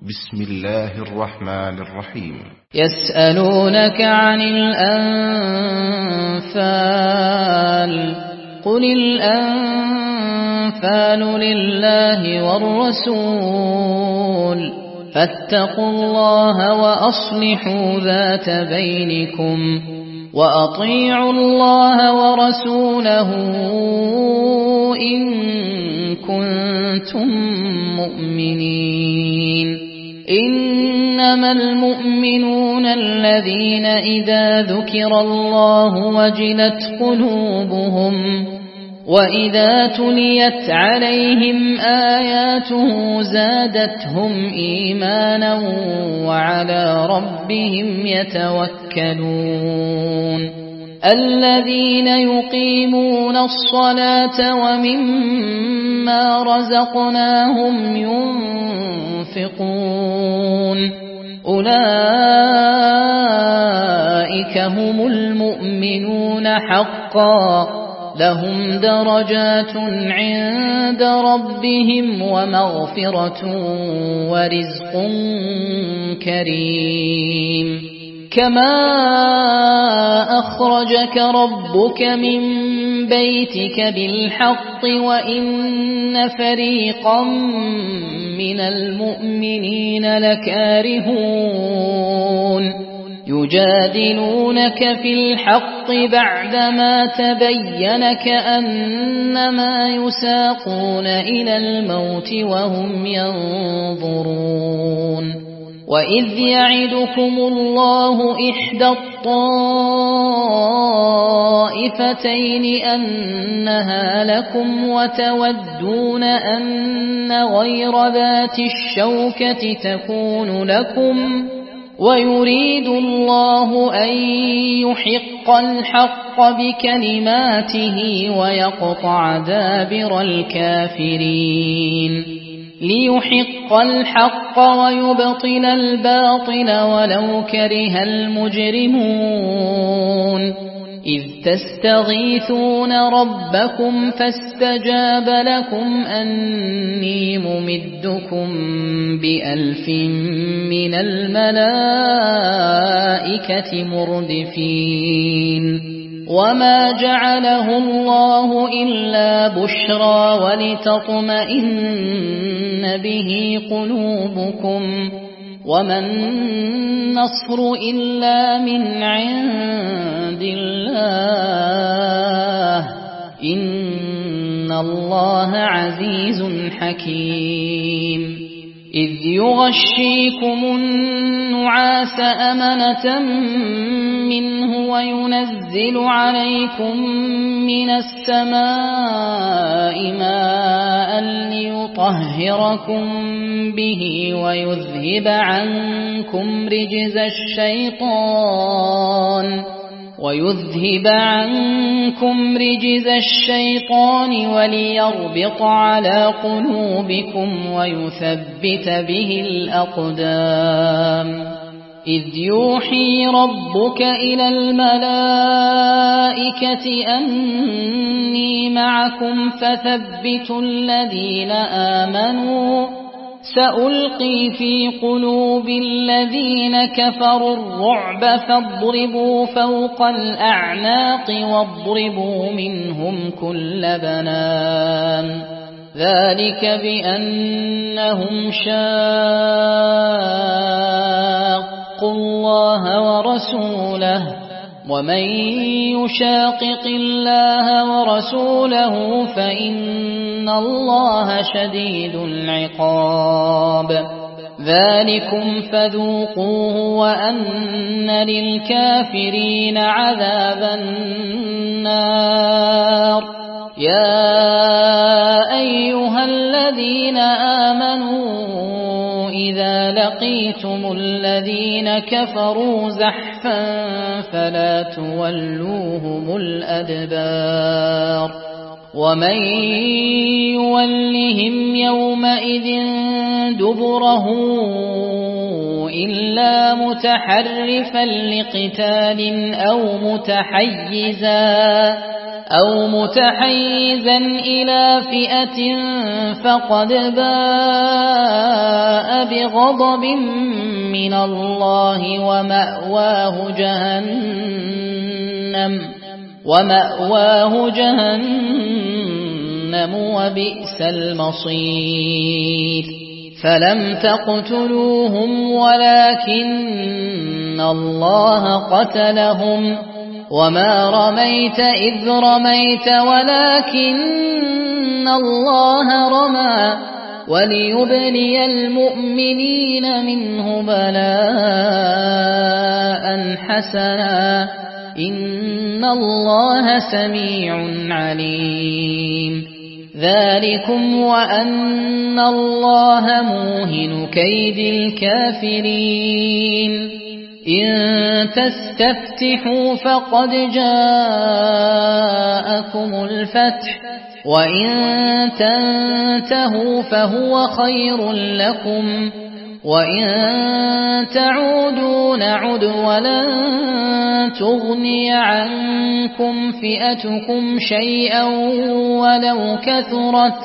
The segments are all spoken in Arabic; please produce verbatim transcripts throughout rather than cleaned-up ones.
بسم الله الرحمن الرحيم. يسألونك عن الأنفال قل الأنفال لله والرسول فاتقوا الله وأصلحوا ذات بينكم وأطيعوا الله ورسوله إن كنتم مؤمنين. إنما المؤمنون الذين إذا ذكر الله وجلت قلوبهم وإذا تليت عليهم آياته زادتهم إيمانا وعلى ربهم يتوكلون. الذين يقيمون الصلاة ومما رزقناهم ينفقون أولئك هم المؤمنون حقا لهم درجات عند ربهم ومغفرة ورزق كريم. كما أخرجك ربك من بيتك بالحق وإن فريقا من المؤمنين لكارهون يجادلونك في الحق بعدما تبين كأنما يساقون إلى الموت وهم ينظرون. وإذ يعدكم الله إحدى الطائفتين أنها لكم وتودون أن غير ذات الشوكة تكون لكم ويريد الله أن يحق الحق بكلماته ويقطع دابر الكافرين ليحق الحق ويبطل الباطل ولو كره المجرمون. إذ تستغيثون ربكم فاستجاب لكم أني ممدكم بألف من الملائكة مردفين. وما جعله الله إلا بشرى ولتطمئن به قلوبكم وما النصر إلا من عند الله إن الله عزيز حكيم. إذ يغشيكم النعاس أمنة منه وينزل عليكم من السماء ماء ليطهركم به ويذهب عنكم رجز الشيطان ويذهب عنكم رجز الشيطان وليربط على قلوبكم ويثبت به الأقدام. إذ يوحي ربك إلى الملائكة أني معكم فثبتوا الذين آمنوا سألقي في قلوب الذين كفروا الرعب فاضربوا فوق الأعناق واضربوا منهم كل بنان. ذلك بأنهم شاقوا الله ورسوله ومن يشاقق الله ورسوله فإن الله شديد العقاب. ذلكم فذوقوه وأن للكافرين عذاب النار. يا أيها الذين آمنوا إذا لقيتم الذين كفروا زحفا فلا تولوهم الأدبار. ومن يولهم يومئذ دبره إلا متحرفا لقتال أو متحيزا أو متحيزا إلى فئة فقد باء بغضب من الله ومأواه جهنم ومأواه جهنم وبئس المصير فلم تقتلوهم ولكن الله قتلهم وما رميت إذ رميت ولكن الله رمى وليبلي المؤمنين منه بلاء حسنا إن الله سميع عليم ذلكم وأن الله موهن كيد الكافرين إن تستفتحوا فقد جاءكم الفتح وإن تنتهوا فهو خير لكم وإن تعودوا نعد ولن تغني عنكم فئتكم شيئا ولو كثرت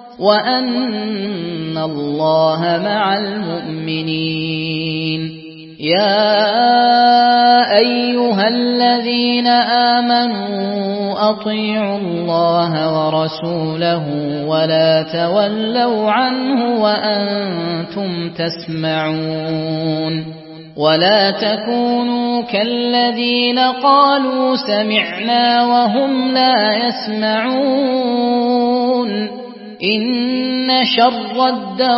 وأن الله مع المؤمنين يا أيها الذين آمنوا أطيعوا الله ورسوله ولا تولوا عنه وأنتم تسمعون ولا تكونوا كالذين قالوا سمعنا وهم لا يسمعون إن شر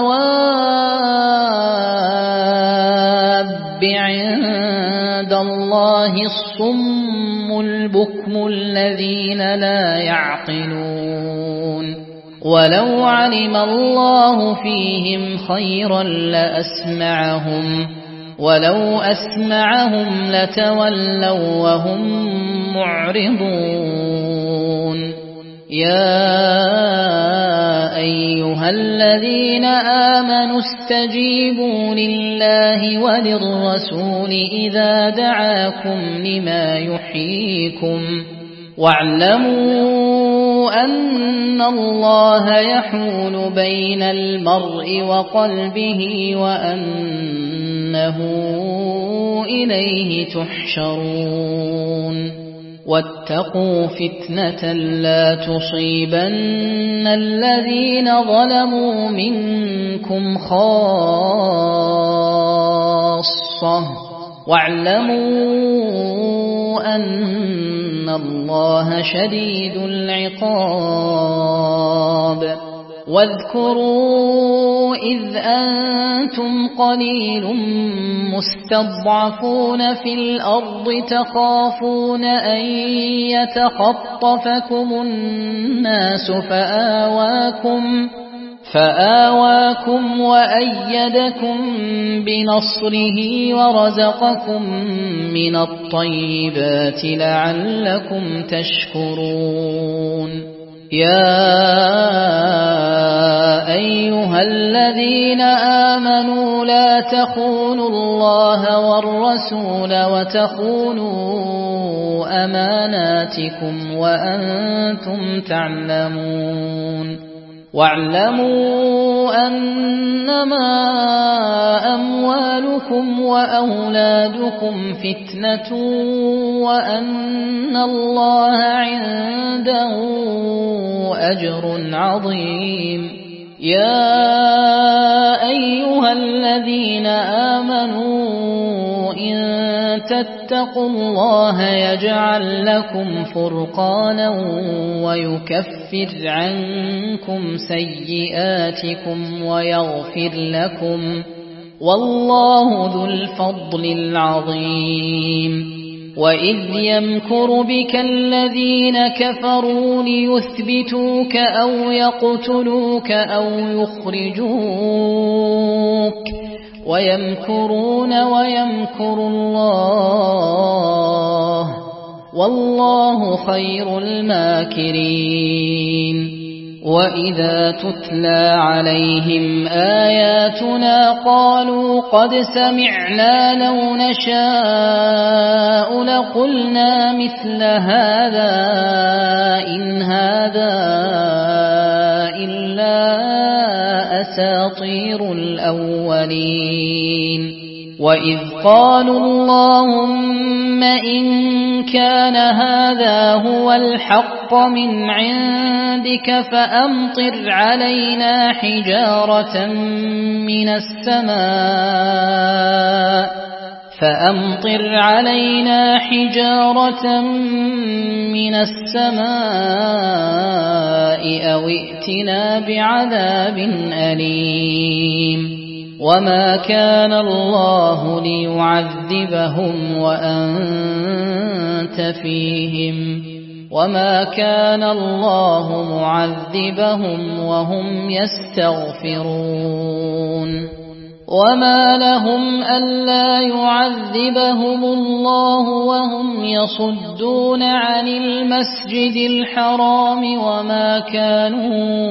الدواب عند الله الصم البكم الذين لا يعقلون ولو علم الله فيهم خيرا لأسمعهم ولو أسمعهم لتولوا وهم معرضون يا أيها الذين آمنوا استجيبوا لله وللرسول إذا دعاكم لما يحييكم واعلموا أن الله يحول بين المرء وقلبه وأنه إليه تحشرون واتقوا فتنة لا تصيبن الذين ظلموا منكم خاصة واعلموا أن الله شديد العقاب واذكروا إذ أنتم قليل مستضعفون في الأرض تخافون أن يتخطفكم الناس فآواكم فآواكم وأيدكم بنصره ورزقكم من الطيبات لعلكم تشكرون يا أيها الذين آمنوا لا تخونوا الله والرسول وتخونوا أماناتكم وأنتم تعلمون واعلموا أنما أموالكم وأولادكم فتنة وأن الله عنده أجر عظيم يا أيها الذين آمنوا إن تتقوا الله يجعل لكم فرقانا ويكفر عنكم سيئاتكم ويغفر لكم والله ذو الفضل العظيم وإذ يمكر بك الذين كفروا ليثبتوك أو يقتلوك أو يخرجوك ويمكرون ويمكر الله والله خير الماكرين وإذا تتلى عليهم آياتنا قالوا قد سمعنا لو نشاء لقلنا مثل هذا إن هذا إلا أساطير الأولين وإذ قالوا اللهم إن كان هذا هو الحق من عندك فأمطر علينا حجارة من السماء فأمطر علينا حجارة من السماء أو ائتنا بعذاب أليم وما كان الله ليعذبهم وأنت فيهم وما كان الله معذبهم وهم يستغفرون وما لهم ألا يعذبهم الله وهم يصدون عن المسجد الحرام وما كانوا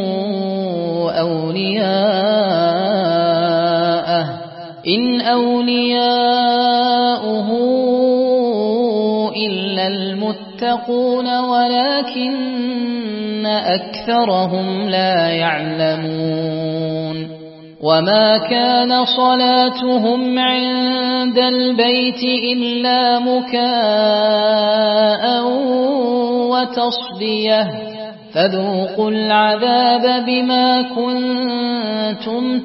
أولياءه إن أولياؤه إلا المتقون ولكن أكثرهم لا يعلمون وما كان صلاتهم عند البيت إلا مكاء وتصدية فذوقوا العذاب بما كنتم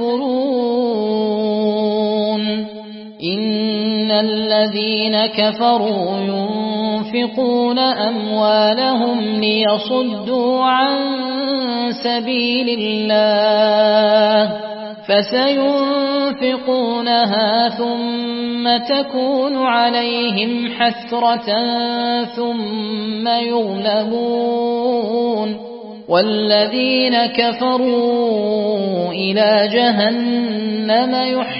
تكفرون إن الذين كفروا ينفقون أموالهم ليصدوا عن سبيل الله فسينفقونها ثم تكون عليهم حسرة ثم يغلبون والذين كفروا إلى جهنم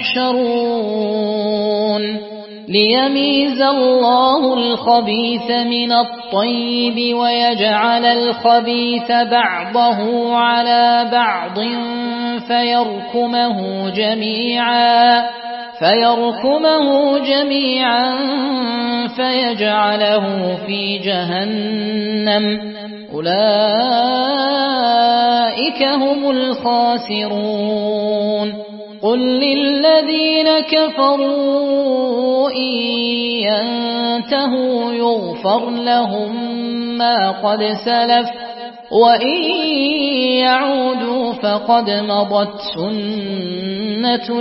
يحشرون ليميز الله الخبيث من الطيب ويجعل الخبيث بعضه على بعض فيركمه جميعا فيركمه جميعا فيجعله في جهنم أولئك هم الخاسرون قل للذين كفروا إن ينتهوا يغفر لهم ما قد سلف وإن يعودوا فقد مضت سنة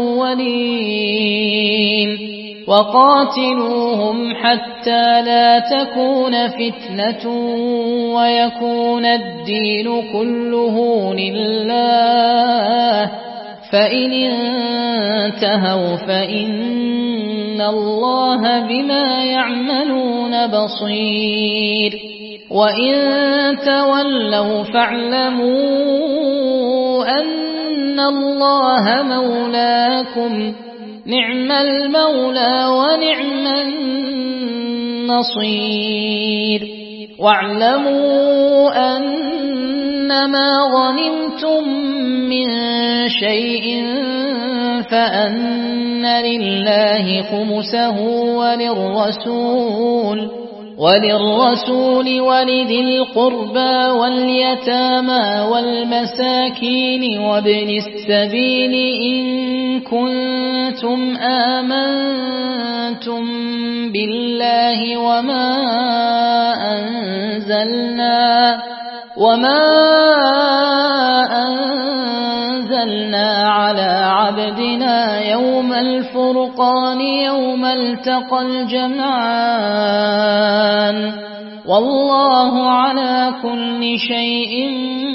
الأولين وقاتلوهم حتى لا تكون فتنة ويكون الدين كله لله فإن انتهوا فإن الله بما يعملون بصير وإن تولوا فاعلموا أن الله مولاكم نعم المولى ونعم النصير واعلموا أنما غنمتم من شيء فأن لله خمسه وللرسول وللرسول ولذي القربى واليتامى والمساكين وابن السبيل إن كنتم آمنتم بالله وما أنزلنا وما أنزلنا على عبدنا يوم الفرقان يوم التقى الجمعان والله على كل شيء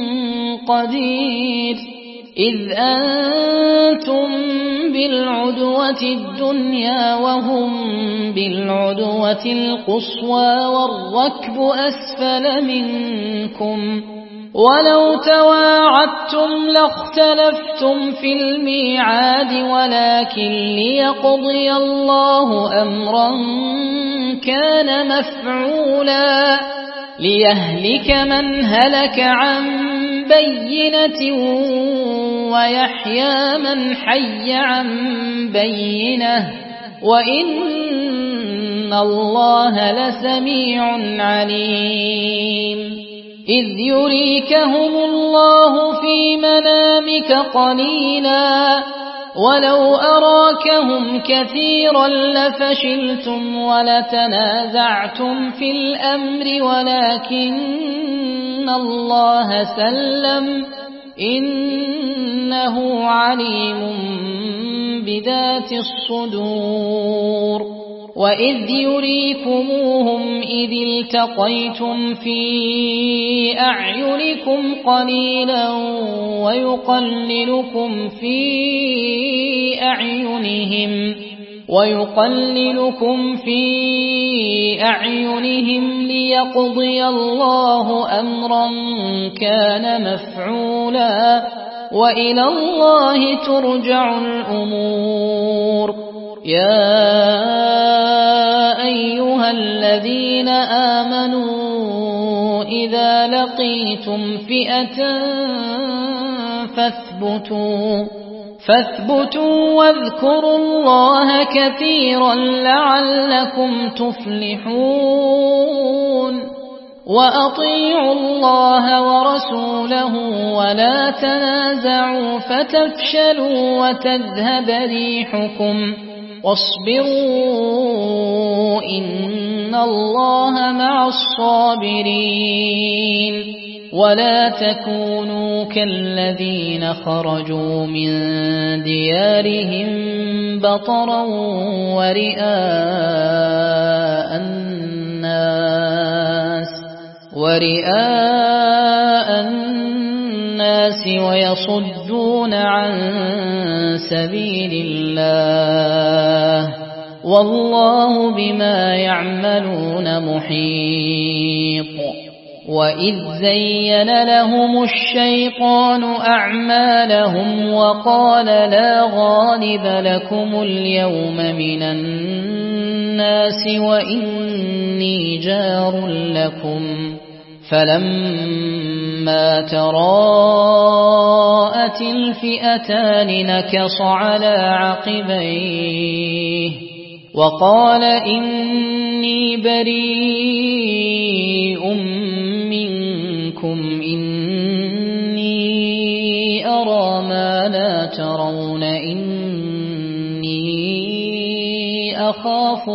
قدير إذ أنتم بالعدوة الدنيا وهم بالعدوة القصوى والركب أسفل منكم ولو تواعدتم لاختلفتم في الميعاد ولكن ليقضي الله أمرا كان مفعولا ليهلك من هلك عن بينة ويحيى من حي عن بينة وإن الله لسميع عليم إذ يريكهم الله في منامك قليلا ولو أراكهم كثيرا لفشلتم ولتنازعتم في الأمر ولكن الله سلم إنه عليم بذات الصدور وإذ يريكموهم إذ التقيتم في أعينكم قليلا ويقللكم في أعينهم ويقللكم في أعينهم ليقضي الله أمرا كان مفعولا وإلى الله ترجع الأمور يا أيها الذين آمنوا إذا لقيتم فئة فاثبتوا فاثبتوا واذكروا الله كثيرا لعلكم تفلحون وأطيعوا الله ورسوله ولا تنازعوا فتفشلوا وتذهب ريحكم واصبروا إن الله مع الصابرين ولا تكونوا كالذين خرجوا من ديارهم بطرا ورئاء الناس ورئاء الناس ويصدون عن سبيل الله والله بما يعملون محيط وإذ زين لهم الشيطان أعمالهم وقال لا غالب لكم اليوم من الناس وإني جار لكم فلما تراءت الفئتان نكص على عقبيه وقال إني بريء منكم إني أرى ما لا ترون إني أخاف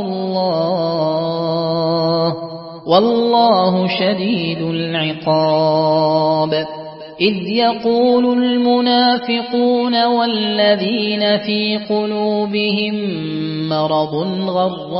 الله والله شديد العقاب إذ يقول المنافقون والذين في قلوبهم مرض غر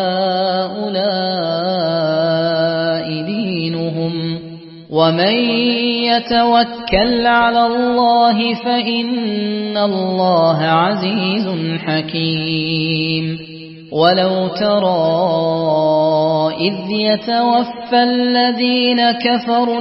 هؤلاء دينهم ومن يتوكل على الله فإن الله عزيز حكيم ولو ترى إذ يتوفى الذين كفروا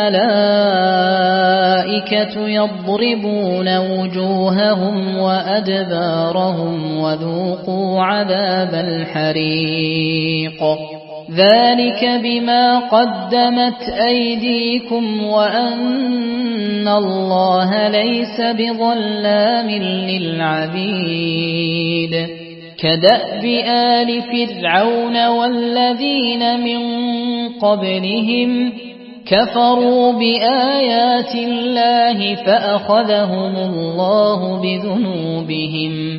الملائكة يضربون وجوههم وأدبارهم وذوقوا عذاب الحريق ذلك بما قدمت أيديكم وأن الله ليس بظلام للعبيد كدأب آل فرعون والذين من قبلهم كفروا بآيات الله فأخذهم الله بذنوبهم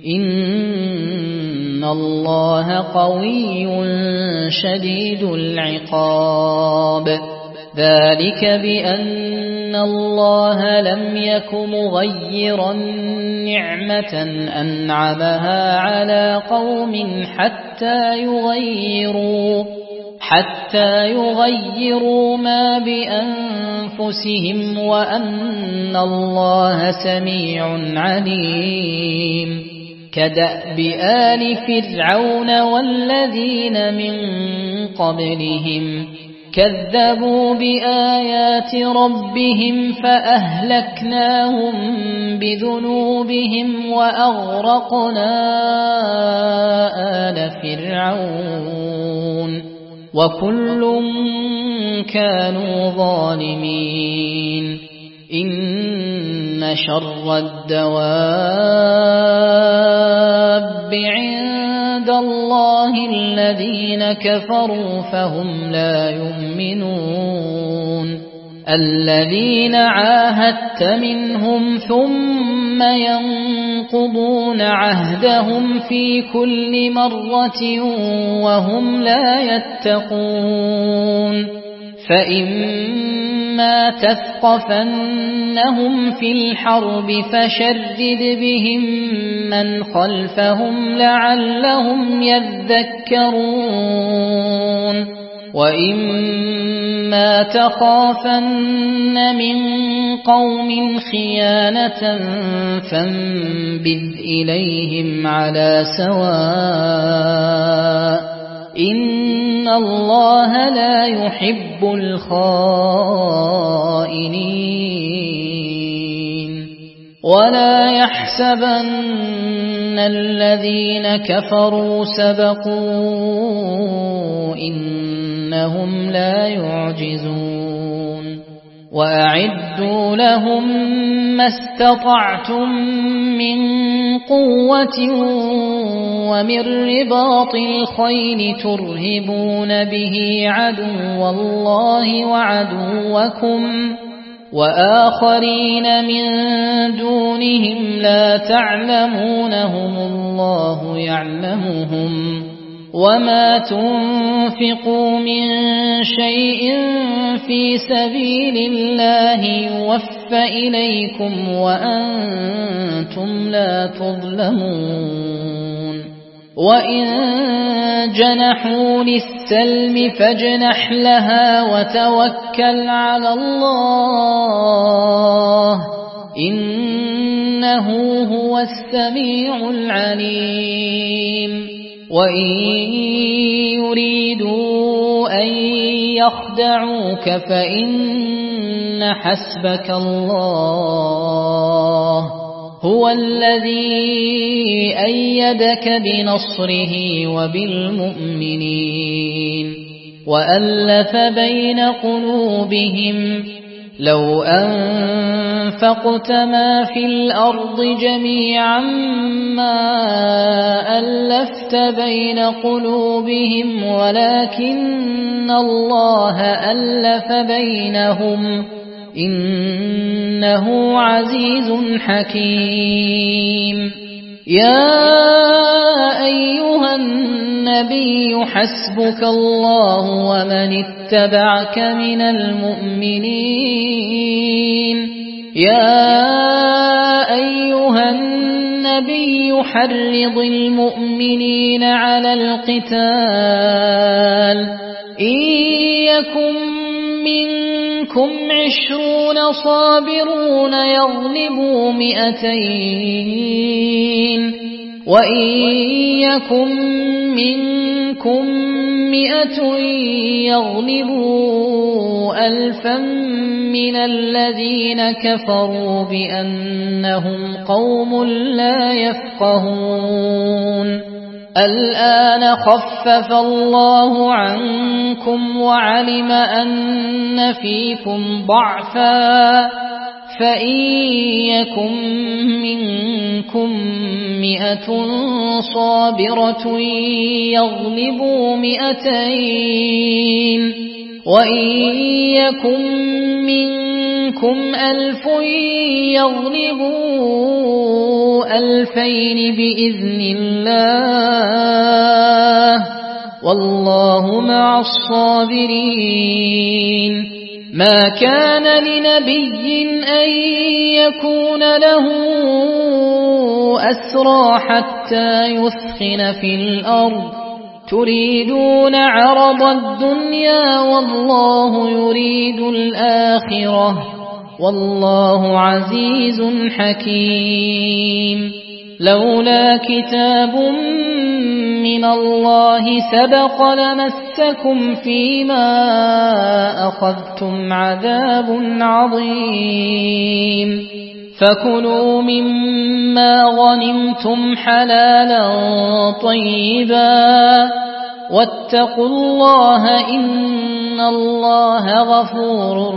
إن الله قوي شديد العقاب ذلك بأن الله لم يك مغيرا نعمة أنعمها على قوم حتى يغيروا حتى يغيروا ما بأنفسهم وأن الله سميع عليم كدأب آل فرعون والذين من قبلهم كذبوا بآيات ربهم فأهلكناهم بذنوبهم وأغرقنا آل فرعون وكل كانوا ظالمين إن شر الدواب عند الله الذين كفروا فهم لا يؤمنون الذين عاهدت منهم ثم ينقضون عهدهم في كل مرة وهم لا يتقون فإما تثقفنهم في الحرب فشرد بهم من خلفهم لعلهم يذكرون وإما تخافن من قوم خيانة فانبذ إليهم على سواء إن الله لا يحب الخائنين ولا يحسبن الذين كفروا سبقوا إنهم لا يعجزون وأعدوا لهم ما استطعتم من قوة ومن رباط الخيل ترهبون به عدو الله وعدوكم وآخرين من دونهم لا تعلمونهم الله يعلمهم وما تنفقوا من شيء في سبيل الله يوفى إليكم وأنتم لا تظلمون وإن جنحوا للسلم فاجنح لها وتوكل على الله إنه هو السميع العليم وإن يريدوا أن يخدعوك فإن حسبك الله هو الذي أيدك بنصره وبالمؤمنين وألف بين قلوبهم لو أنفقت ما في الأرض جميعا ما ألفت بين قلوبهم ولكن الله ألف بينهم إنه عزيز حكيم يا أيها النبي حسبك الله ومن اتبعك من المؤمنين يا أيها النبي حرض المؤمنين على القتال إن يكن منكم عشرون صابرون يغلبوا مئتين وإن يكن منكم مئة يغلبوا ألفا من الذين كفروا بأنهم قوم لا يفقهون الآن خفف الله عنكم وعلم أن فيكم ضعفا فإن يكن منكم مئة صابرة يغلبوا مئتين وإن يكن منكم ألف يغلبوا ألفين بإذن الله والله مع الصابرين ما كان لنبي أن يكون له أسرى حتى يثخن في الأرض تريدون عرض الدنيا والله يريد الآخرة والله عزيز حكيم لولا كتاب من الله سبق لمسكم فيما أخذتم عذاب عظيم فكلوا مما غنمتم حلالا طيبا واتقوا الله إن الله غفور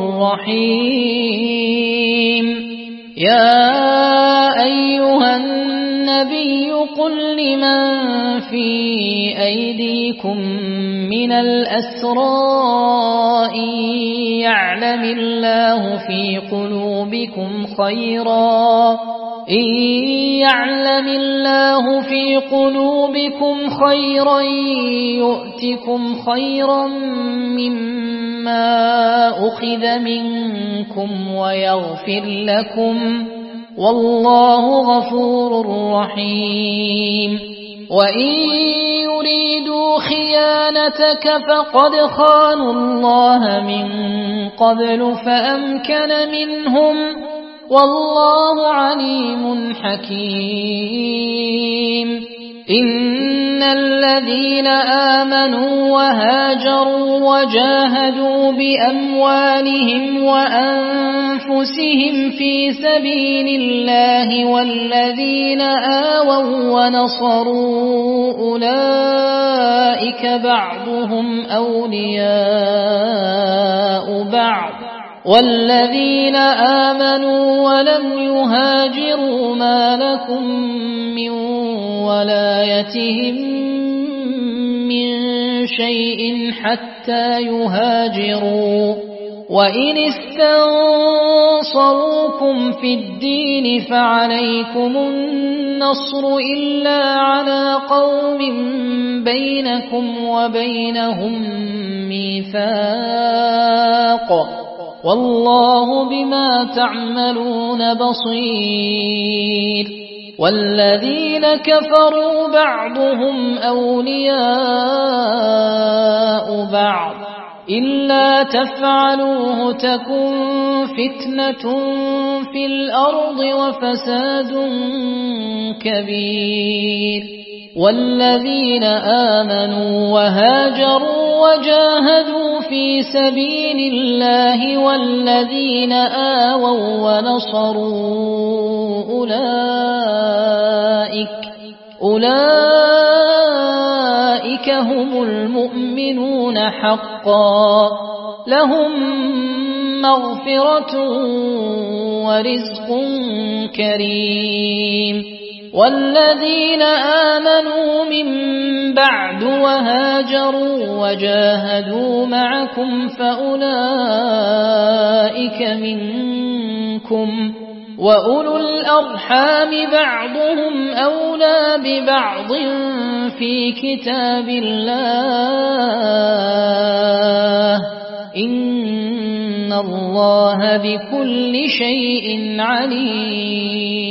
رحيم. يا أيها النبي قل لمن في أيديكم من الأسرى إن يعلم الله في قلوبكم خيرا إن يعلم الله في قلوبكم خيرا يؤتكم خيرا مما أخذ منكم ويغفر لكم والله غفور رحيم. وإن يريدوا خيانتك فقد خانوا الله من قبل فأمكن منهم والله عليم حكيم. إن الذين آمنوا وهاجروا وجاهدوا بأموالهم وأنفسهم في سبيل الله والذين آووا ونصروا أولئك بعضهم أولياء بعض والذين آمنوا ولم يهاجروا ما لكم من ولايتهم من شيء حتى يهاجروا وإن استنصروكم في الدين فعليكم النصر إلا على قوم بينكم وبينهم ميثاق والله بما تعملون بصير. والذين كفروا بعضهم أولياء بعض إلا تفعلوه تكن فتنة في الأرض وفساد كبير. والذين آمنوا وهاجروا وجاهدوا في سبيل الله والذين آووا ونصروا أولئك أولئك هم المؤمنون حقا لهم مغفرة ورزق كريم. والذين آمنوا من بعد وهاجروا وجاهدوا معكم فأولئك منكم وأولو الأرحام بعضهم أولى ببعض في كتاب الله إن الله بكل شيء عليم.